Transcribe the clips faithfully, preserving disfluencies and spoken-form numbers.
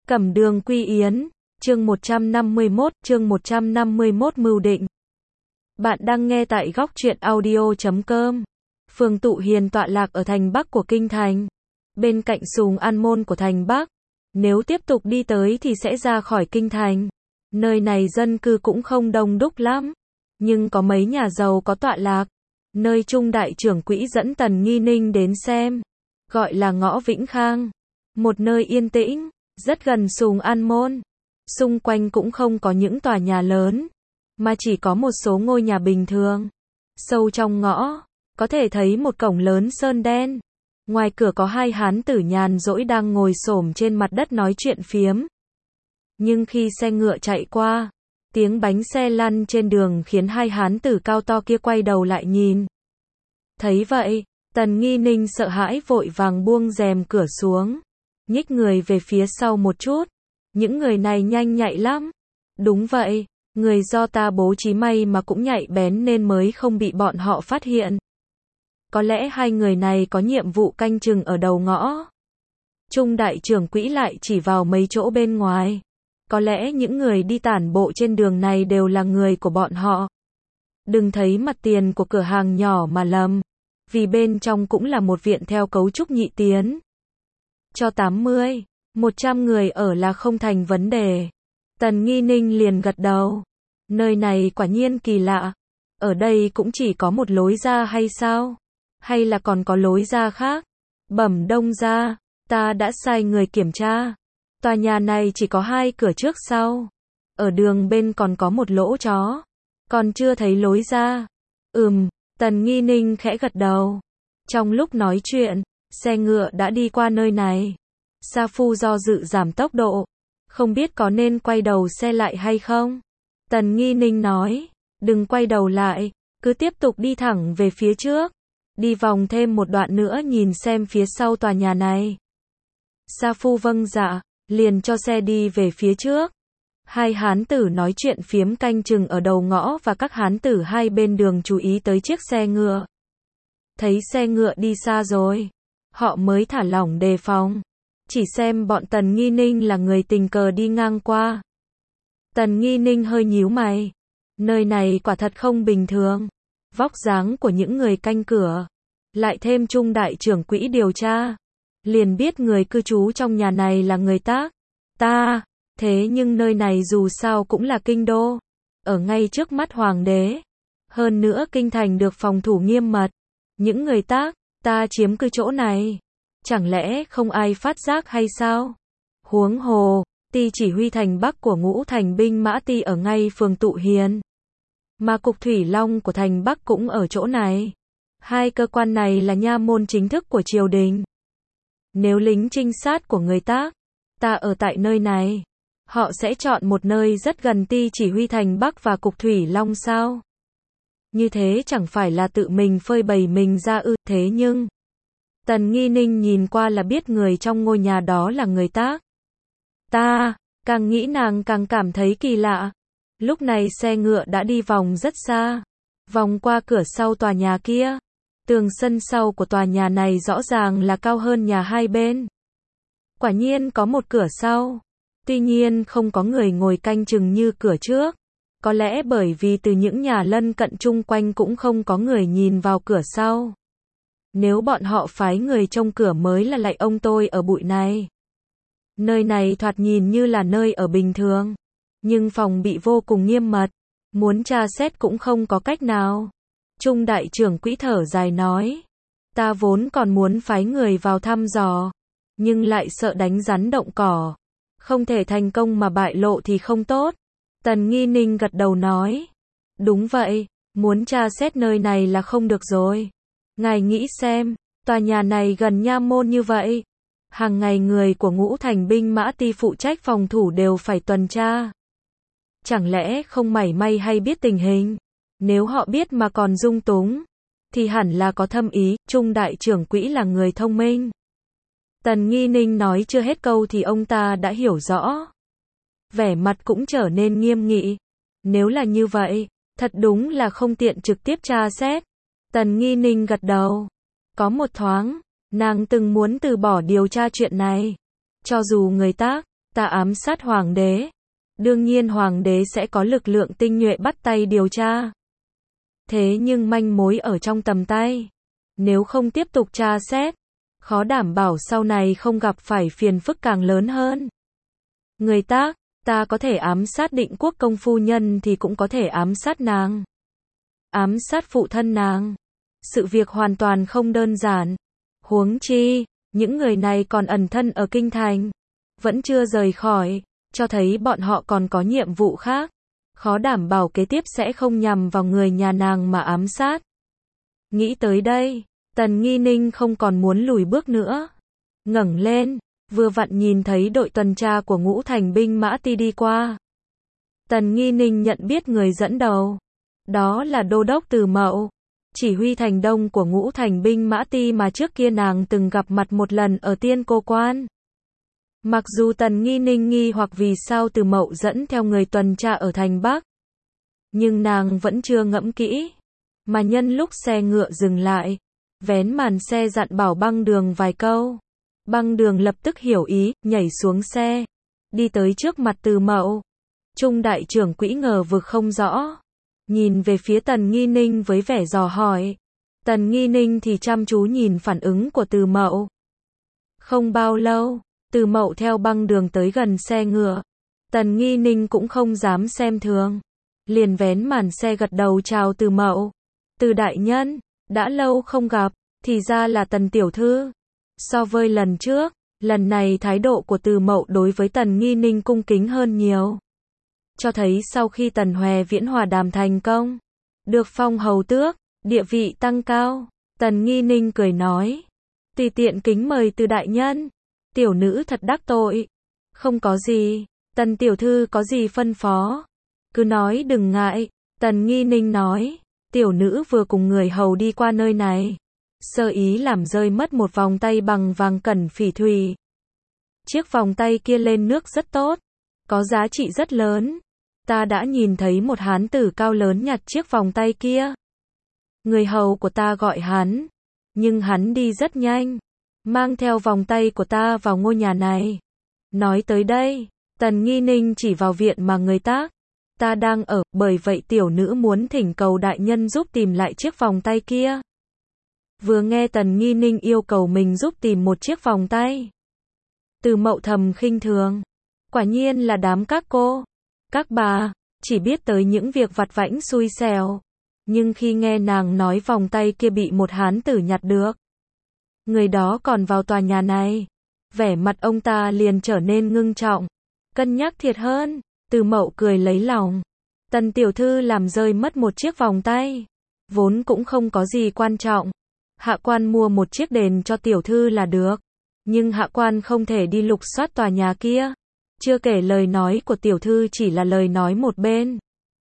Cẩm Đường Quy Yến, chương một trăm năm mươi mốt, chương một trăm năm mươi mốt Mưu Định. Bạn đang nghe tại góc truyện audio chấm com. Phường Tụ Hiền tọa lạc ở thành Bắc của Kinh Thành, bên cạnh Sùng An Môn của thành Bắc. Nếu tiếp tục đi tới thì sẽ ra khỏi Kinh Thành. Nơi này dân cư cũng không đông đúc lắm, nhưng có mấy nhà giàu có tọa lạc. Nơi Trung đại trưởng quỹ dẫn Tần Nghi Ninh đến xem, gọi là ngõ Vĩnh Khang. Một nơi yên tĩnh, rất gần Sùng An Môn. Xung quanh cũng không có những tòa nhà lớn, mà chỉ có một số ngôi nhà bình thường. Sâu trong ngõ, có thể thấy một cổng lớn sơn đen. Ngoài cửa có hai hán tử nhàn rỗi đang ngồi xổm trên mặt đất nói chuyện phiếm. Nhưng khi xe ngựa chạy qua, tiếng bánh xe lăn trên đường khiến hai hán tử cao to kia quay đầu lại nhìn. Thấy vậy, Tần Nghi Ninh sợ hãi vội vàng buông rèm cửa xuống, nhích người về phía sau một chút. Những người này nhanh nhạy lắm. Đúng vậy, người do ta bố trí may mà cũng nhạy bén nên mới không bị bọn họ phát hiện. Có lẽ hai người này có nhiệm vụ canh chừng ở đầu ngõ. Trung đại trưởng quỹ lại chỉ vào mấy chỗ bên ngoài. Có lẽ những người đi tản bộ trên đường này đều là người của bọn họ. Đừng thấy mặt tiền của cửa hàng nhỏ mà lầm, vì bên trong cũng là một viện theo cấu trúc nhị tiến. Cho tám mươi, một trăm người ở là không thành vấn đề. Tần Nghi Ninh liền gật đầu. Nơi này quả nhiên kỳ lạ. Ở đây cũng chỉ có một lối ra hay sao? Hay là còn có lối ra khác? Bẩm Đông gia, ta đã sai người kiểm tra. Tòa nhà này chỉ có hai cửa trước sau. Ở đường bên còn có một lỗ chó. Còn chưa thấy lối ra. Ừm, Tần Nghi Ninh khẽ gật đầu. Trong lúc nói chuyện, xe ngựa đã đi qua nơi này. Sa Phu do dự giảm tốc độ, không biết có nên quay đầu xe lại hay không. Tần Nghi Ninh nói, đừng quay đầu lại, cứ tiếp tục đi thẳng về phía trước. Đi vòng thêm một đoạn nữa nhìn xem phía sau tòa nhà này. Sa Phu vâng dạ, liền cho xe đi về phía trước. Hai hán tử nói chuyện phiếm canh chừng ở đầu ngõ và các hán tử hai bên đường chú ý tới chiếc xe ngựa. Thấy xe ngựa đi xa rồi, họ mới thả lỏng đề phòng. Chỉ xem bọn Tần Nghi Ninh là người tình cờ đi ngang qua. Tần Nghi Ninh hơi nhíu mày. Nơi này quả thật không bình thường. Vóc dáng của những người canh cửa, lại thêm Trung đại trưởng quỹ điều tra, liền biết người cư trú trong nhà này là người tác. Ta, thế nhưng nơi này dù sao cũng là kinh đô, ở ngay trước mắt hoàng đế. Hơn nữa kinh thành được phòng thủ nghiêm mật. Những người tác, ta chiếm cư chỗ này. Chẳng lẽ không ai phát giác hay sao? Huống hồ, ty chỉ huy thành Bắc của Ngũ Thành binh mã ty ở ngay phường Tụ Hiền. Mà cục Thủy Long của thành Bắc cũng ở chỗ này. Hai cơ quan này là nha môn chính thức của triều đình. Nếu lính trinh sát của người tác, ta ở tại nơi này, họ sẽ chọn một nơi rất gần ty chỉ huy thành Bắc và cục Thủy Long sao? Như thế chẳng phải là tự mình phơi bày mình ra ư? Thế nhưng Tần Nghi Ninh nhìn qua là biết người trong ngôi nhà đó là người tác. Ta, càng nghĩ nàng càng cảm thấy kỳ lạ. Lúc này xe ngựa đã đi vòng rất xa, vòng qua cửa sau tòa nhà kia. Tường sân sau của tòa nhà này rõ ràng là cao hơn nhà hai bên. Quả nhiên có một cửa sau. Tuy nhiên không có người ngồi canh chừng như cửa trước. Có lẽ bởi vì từ những nhà lân cận chung quanh cũng không có người nhìn vào cửa sau. Nếu bọn họ phái người trông cửa mới là lạy ông tôi ở bụi này. Nơi này thoạt nhìn như là nơi ở bình thường, nhưng phòng bị vô cùng nghiêm mật, muốn tra xét cũng không có cách nào. Trung đại trưởng quỹ thở dài nói, ta vốn còn muốn phái người vào thăm dò, nhưng lại sợ đánh rắn động cỏ, không thể thành công mà bại lộ thì không tốt. Tần Nghi Ninh gật đầu nói, đúng vậy, muốn tra xét nơi này là không được rồi. Ngài nghĩ xem, tòa nhà này gần nha môn như vậy, hàng ngày người của Ngũ Thành binh mã ty phụ trách phòng thủ đều phải tuần tra. Chẳng lẽ không mảy may hay biết tình hình? Nếu họ biết mà còn dung túng, thì hẳn là có thâm ý. Trung đại trưởng quỹ là người thông minh. Tần Nghi Ninh nói chưa hết câu thì ông ta đã hiểu rõ. Vẻ mặt cũng trở nên nghiêm nghị. Nếu là như vậy, thật đúng là không tiện trực tiếp tra xét. Tần Nghi Ninh gật đầu. Có một thoáng, nàng từng muốn từ bỏ điều tra chuyện này. Cho dù người tác, Ta ám sát hoàng đế. Đương nhiên hoàng đế sẽ có lực lượng tinh nhuệ bắt tay điều tra. Thế nhưng manh mối ở trong tầm tay. Nếu không tiếp tục tra xét, khó đảm bảo sau này không gặp phải phiền phức càng lớn hơn. Người tác, ta có thể ám sát Định Quốc công phu nhân thì cũng có thể ám sát nàng. Ám sát phụ thân nàng. Sự việc hoàn toàn không đơn giản. Huống chi, những người này còn ẩn thân ở kinh thành. Vẫn chưa rời khỏi, cho thấy bọn họ còn có nhiệm vụ khác. Khó đảm bảo kế tiếp sẽ không nhằm vào người nhà nàng mà ám sát. Nghĩ tới đây, Tần Nghi Ninh không còn muốn lùi bước nữa. Ngẩng lên, vừa vặn nhìn thấy đội tuần tra của Ngũ Thành binh mã ti đi qua. Tần Nghi Ninh nhận biết người dẫn đầu. Đó là Đô đốc Từ Mậu, chỉ huy thành đông của Ngũ Thành binh mã ti mà trước kia nàng từng gặp mặt một lần ở Tiên Cô Quan. Mặc dù Tần Nghi Ninh nghi hoặc vì sao Từ Mậu dẫn theo người tuần tra ở thành Bắc, nhưng nàng vẫn chưa ngẫm kỹ. Mà nhân lúc xe ngựa dừng lại, vén màn xe dặn bảo Băng Đường vài câu. Băng Đường lập tức hiểu ý, nhảy xuống xe, đi tới trước mặt Từ Mậu. Trung đại trưởng quỹ ngờ vực không rõ, nhìn về phía Tần Nghi Ninh với vẻ dò hỏi. Tần Nghi Ninh thì chăm chú nhìn phản ứng của Từ Mậu. Không bao lâu, Từ Mậu theo Băng Đường tới gần xe ngựa. Tần Nghi Ninh cũng không dám xem thường, liền vén màn xe gật đầu chào Từ Mậu. Từ đại nhân, đã lâu không gặp, thì ra là Tần tiểu thư. So với lần trước, lần này thái độ của Từ Mậu đối với Tần Nghi Ninh cung kính hơn nhiều. Cho thấy sau khi Tần Hoè Viễn hòa đàm thành công, được phong hầu tước, địa vị tăng cao. Tần Nghi Ninh cười nói, tùy tiện kính mời Từ đại nhân. Tiểu nữ thật đắc tội. Không có gì, Tần tiểu thư có gì phân phó, cứ nói đừng ngại. Tần Nghi Ninh nói, tiểu nữ vừa cùng người hầu đi qua nơi này, sơ ý làm rơi mất một vòng tay bằng vàng cẩn phỉ thùy. Chiếc vòng tay kia lên nước rất tốt, có giá trị rất lớn. Ta đã nhìn thấy một hán tử cao lớn nhặt chiếc vòng tay kia. Người hầu của ta gọi hắn, nhưng hắn đi rất nhanh, mang theo vòng tay của ta vào ngôi nhà này. Nói tới đây, Tần Nghi Ninh chỉ vào viện mà người tác ta đang ở, bởi vậy tiểu nữ muốn thỉnh cầu đại nhân giúp tìm lại chiếc vòng tay kia. Vừa nghe Tần Nghi Ninh yêu cầu mình giúp tìm một chiếc vòng tay, Từ Mậu thầm khinh thường. Quả nhiên là đám các cô, các bà, chỉ biết tới những việc vặt vãnh xui xẻo. Nhưng khi nghe nàng nói vòng tay kia bị một hán tử nhặt được, người đó còn vào tòa nhà này, vẻ mặt ông ta liền trở nên ngưng trọng. Cân nhắc thiệt hơn. Từ Mậu cười lấy lòng. Tần tiểu thư làm rơi mất một chiếc vòng tay, vốn cũng không có gì quan trọng. Hạ quan mua một chiếc đền cho tiểu thư là được. Nhưng hạ quan không thể đi lục soát tòa nhà kia. Chưa kể lời nói của tiểu thư chỉ là lời nói một bên,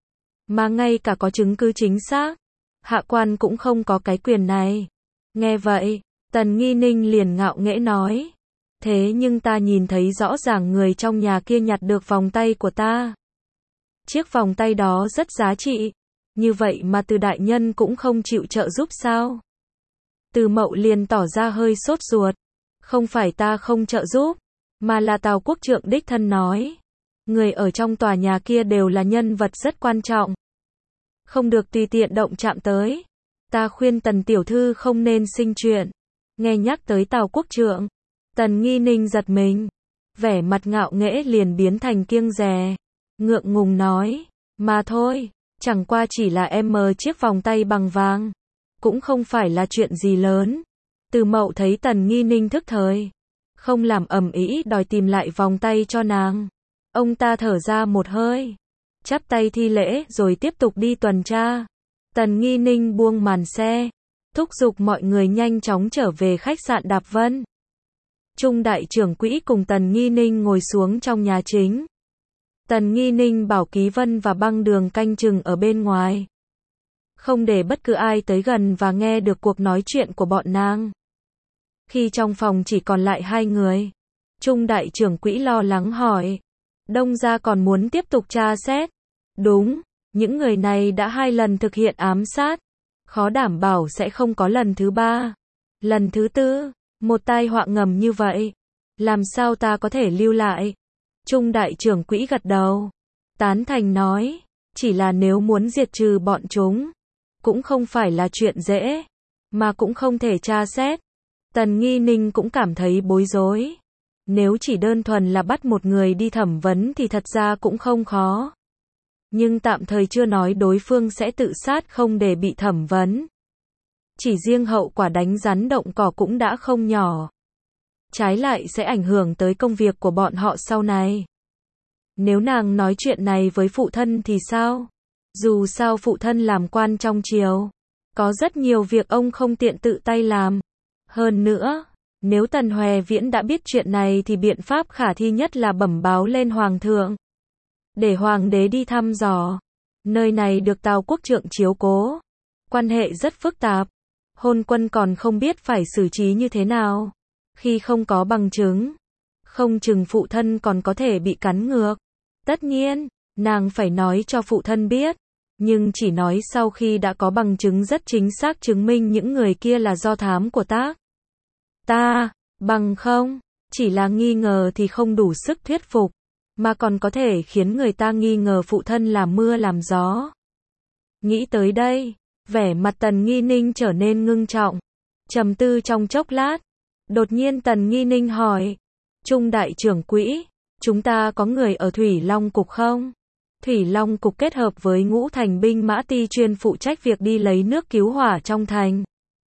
mà ngay cả có chứng cứ chính xác, hạ quan cũng không có cái quyền này. Nghe vậy, Tần Nghi Ninh liền ngạo nghễ nói, thế nhưng ta nhìn thấy rõ ràng người trong nhà kia nhặt được vòng tay của ta. Chiếc vòng tay đó rất giá trị, như vậy mà Từ đại nhân cũng không chịu trợ giúp sao? Từ Mậu liền tỏ ra hơi sốt ruột. Không phải ta không trợ giúp, mà là Tào quốc trượng đích thân nói. Người ở trong tòa nhà kia đều là nhân vật rất quan trọng, không được tùy tiện động chạm tới. Ta khuyên Tần tiểu thư không nên sinh chuyện. Nghe nhắc tới Tào quốc trượng, Tần Nghi Ninh giật mình, vẻ mặt ngạo nghễ liền biến thành kiêng dè, ngượng ngùng nói, mà thôi, chẳng qua chỉ là em mờ chiếc vòng tay bằng vàng, cũng không phải là chuyện gì lớn. Từ Mậu thấy Tần Nghi Ninh thức thời, không làm ầm ĩ đòi tìm lại vòng tay cho nàng. Ông ta thở ra một hơi, chắp tay thi lễ rồi tiếp tục đi tuần tra. Tần Nghi Ninh buông màn xe, thúc giục mọi người nhanh chóng trở về khách sạn Đạp Vân. Trung đại trưởng quỹ cùng Tần Nghi Ninh ngồi xuống trong nhà chính. Tần Nghi Ninh bảo Ký Vân và Băng Đường canh chừng ở bên ngoài, không để bất cứ ai tới gần và nghe được cuộc nói chuyện của bọn nàng. Khi trong phòng chỉ còn lại hai người, Trung đại trưởng quỹ lo lắng hỏi, Đông gia còn muốn tiếp tục tra xét? Đúng, những người này đã hai lần thực hiện ám sát, khó đảm bảo sẽ không có lần thứ ba, lần thứ tư. Một tai họa ngầm như vậy, làm sao ta có thể lưu lại? Trung đại trưởng quỹ gật đầu, tán thành nói, chỉ là nếu muốn diệt trừ bọn chúng, cũng không phải là chuyện dễ, mà cũng không thể tra xét. Tần Nghi Ninh cũng cảm thấy bối rối. Nếu chỉ đơn thuần là bắt một người đi thẩm vấn thì thật ra cũng không khó. Nhưng tạm thời chưa nói đối phương sẽ tự sát không để bị thẩm vấn. Chỉ riêng hậu quả đánh rắn động cỏ cũng đã không nhỏ. Trái lại sẽ ảnh hưởng tới công việc của bọn họ sau này. Nếu nàng nói chuyện này với phụ thân thì sao? Dù sao phụ thân làm quan trong triều, có rất nhiều việc ông không tiện tự tay làm. Hơn nữa, nếu Tần Hoè Viễn đã biết chuyện này thì biện pháp khả thi nhất là bẩm báo lên Hoàng thượng. Để Hoàng đế đi thăm dò. Nơi này được Tào quốc trượng chiếu cố. Quan hệ rất phức tạp. Hôn quân còn không biết phải xử trí như thế nào. Khi không có bằng chứng, không chừng phụ thân còn có thể bị cắn ngược. Tất nhiên, nàng phải nói cho phụ thân biết. Nhưng chỉ nói sau khi đã có bằng chứng rất chính xác chứng minh những người kia là do thám của tác. Ta, bằng không, chỉ là nghi ngờ thì không đủ sức thuyết phục, mà còn có thể khiến người ta nghi ngờ phụ thân làm mưa làm gió. Nghĩ tới đây, vẻ mặt Tần Nghi Ninh trở nên ngưng trọng, trầm tư trong chốc lát. Đột nhiên Tần Nghi Ninh hỏi, Trung đại trưởng quỹ, chúng ta có người ở Thủy Long Cục không? Thủy Long Cục kết hợp với Ngũ Thành binh mã ti chuyên phụ trách việc đi lấy nước cứu hỏa trong thành.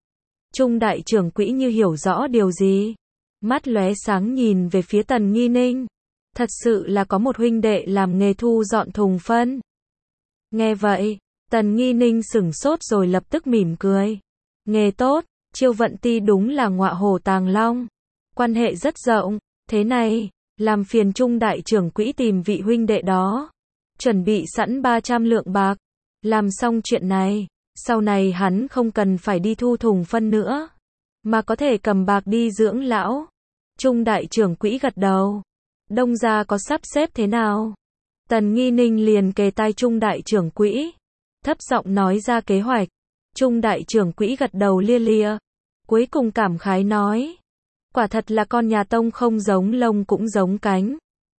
Trung đại trưởng quỹ như hiểu rõ điều gì. Mắt lóe sáng nhìn về phía Tần Nghi Ninh. Thật sự là có một huynh đệ làm nghề thu dọn thùng phân. Nghe vậy, Tần Nghi Ninh sửng sốt rồi lập tức mỉm cười. Nghề tốt, Chiêu Vận Ti đúng là ngọa hổ tàng long. Quan hệ rất rộng, thế này, làm phiền Trung đại trưởng quỹ tìm vị huynh đệ đó. Chuẩn bị sẵn ba trăm lượng bạc. Làm xong chuyện này, sau này hắn không cần phải đi thu thùng phân nữa, mà có thể cầm bạc đi dưỡng lão. Trung đại trưởng quỹ gật đầu. Đông gia có sắp xếp thế nào? Tần Nghi Ninh liền kề tai Trung đại trưởng quỹ, thấp giọng nói ra kế hoạch. Trung đại trưởng quỹ gật đầu lia lịa, cuối cùng cảm khái nói, quả thật là con nhà Tông không giống lông cũng giống cánh.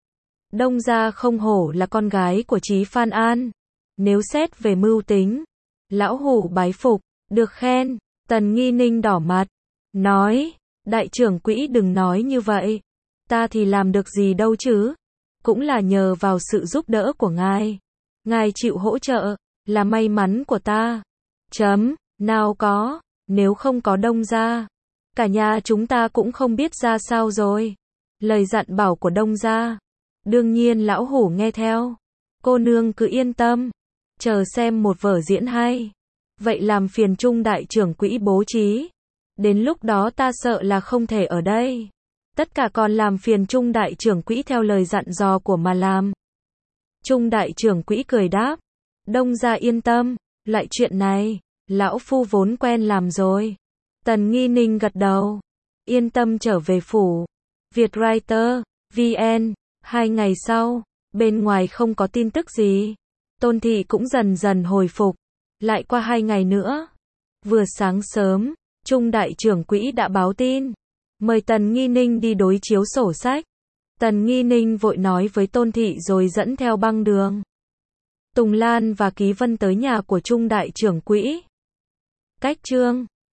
Đông gia không hổ là con gái của Chí Phan An. Nếu xét về mưu tính, lão hủ bái phục, được khen. Tần Nghi Ninh đỏ mặt, nói, đại trưởng quỹ đừng nói như vậy. Ta thì làm được gì đâu chứ. Cũng là nhờ vào sự giúp đỡ của ngài. Ngài chịu hỗ trợ, là may mắn của ta. Chấm, nào có, nếu không có Đông gia, cả nhà chúng ta cũng không biết ra sao rồi. Lời dặn bảo của Đông gia, đương nhiên lão hủ nghe theo. Cô nương cứ yên tâm, chờ xem một vở diễn hay. Vậy làm phiền Trung đại trưởng quỹ bố trí. Đến lúc đó ta sợ là không thể ở đây. Tất cả còn làm phiền Trung đại trưởng quỹ theo lời dặn dò của mà làm. Trung đại trưởng quỹ cười đáp, Đông gia yên tâm, loại chuyện này, lão phu vốn quen làm rồi. Tần Nghi Ninh gật đầu, yên tâm trở về phủ. Vietwriter, vê en, hai ngày sau, bên ngoài không có tin tức gì. Tôn thị cũng dần dần hồi phục. Lại qua hai ngày nữa, vừa sáng sớm, Trung đại trưởng quỹ đã báo tin, mời Tần Nghi Ninh đi đối chiếu sổ sách. Tần Nghi Ninh vội nói với Tôn thị rồi dẫn theo băng đường. Tùng Lan và Ký Vân tới nhà của Trung đại trưởng quỹ. Cách chương